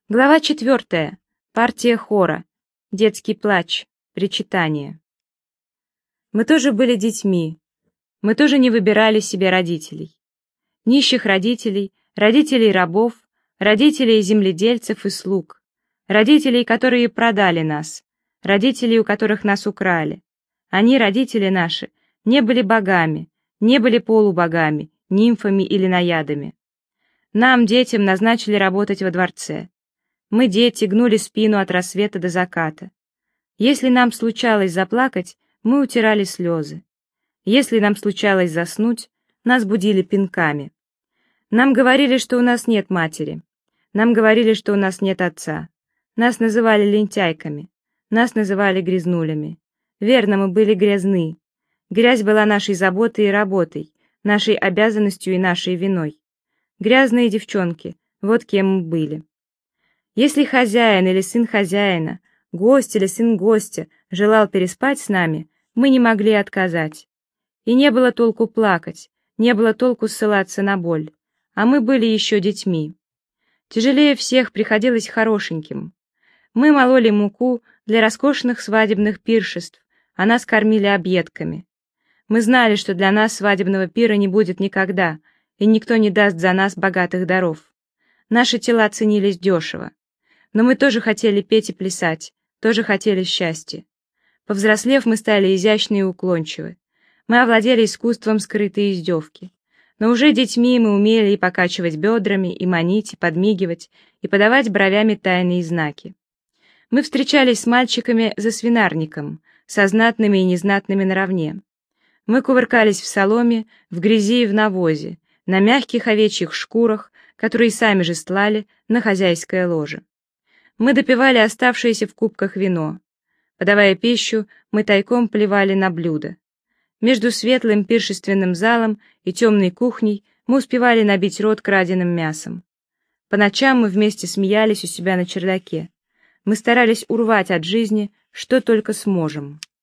Глава 4. Партия хора. Детский плач. Причитание. Мы тоже были детьми. Мы тоже не выбирали себе родителей. Нищих родителей, родителей рабов, родителей земледельцев и слуг, родителей, которые продали нас, родителей, у которых нас украли. Они, родители наши, не были богами, не были полубогами, нимфами или наядами. Нам, детям, назначили работать во дворце. Мы, дети, гнули спину от рассвета до заката. Если нам случалось заплакать, мы утирали слезы. Если нам случалось заснуть, нас будили пинками. Нам говорили, что у нас нет матери. Нам говорили, что у нас нет отца. Нас называли лентяйками. Нас называли грязнулями. Верно, мы были грязны. Грязь была нашей заботой и работой, нашей обязанностью и нашей виной. Грязные девчонки, вот кем мы были. Если хозяин или сын хозяина, гость или сын гостя желал переспать с нами, мы не могли отказать. И не было толку плакать, не было толку ссылаться на боль, а мы были еще детьми. Тяжелее всех приходилось хорошеньким. Мы мололи муку для роскошных свадебных пиршеств, а нас кормили объедками. Мы знали, что для нас свадебного пира не будет никогда, и никто не даст за нас богатых даров. Наши тела ценились дешево. Но мы тоже хотели петь и плясать, тоже хотели счастья. Повзрослев, мы стали изящны и уклончивы. Мы овладели искусством скрытой издевки. Но уже детьми мы умели и покачивать бедрами, и манить, и подмигивать, и подавать бровями тайные знаки. Мы встречались с мальчиками за свинарником, со знатными и незнатными наравне. Мы кувыркались в соломе, в грязи и в навозе, на мягких овечьих шкурах, которые сами же стлали на хозяйское ложе. Мы допивали оставшееся в кубках вино. Подавая пищу, мы тайком плевали на блюда. Между светлым пиршественным залом и темной кухней мы успевали набить рот краденым мясом. По ночам мы вместе смеялись у себя на чердаке. Мы старались урвать от жизни, что только сможем.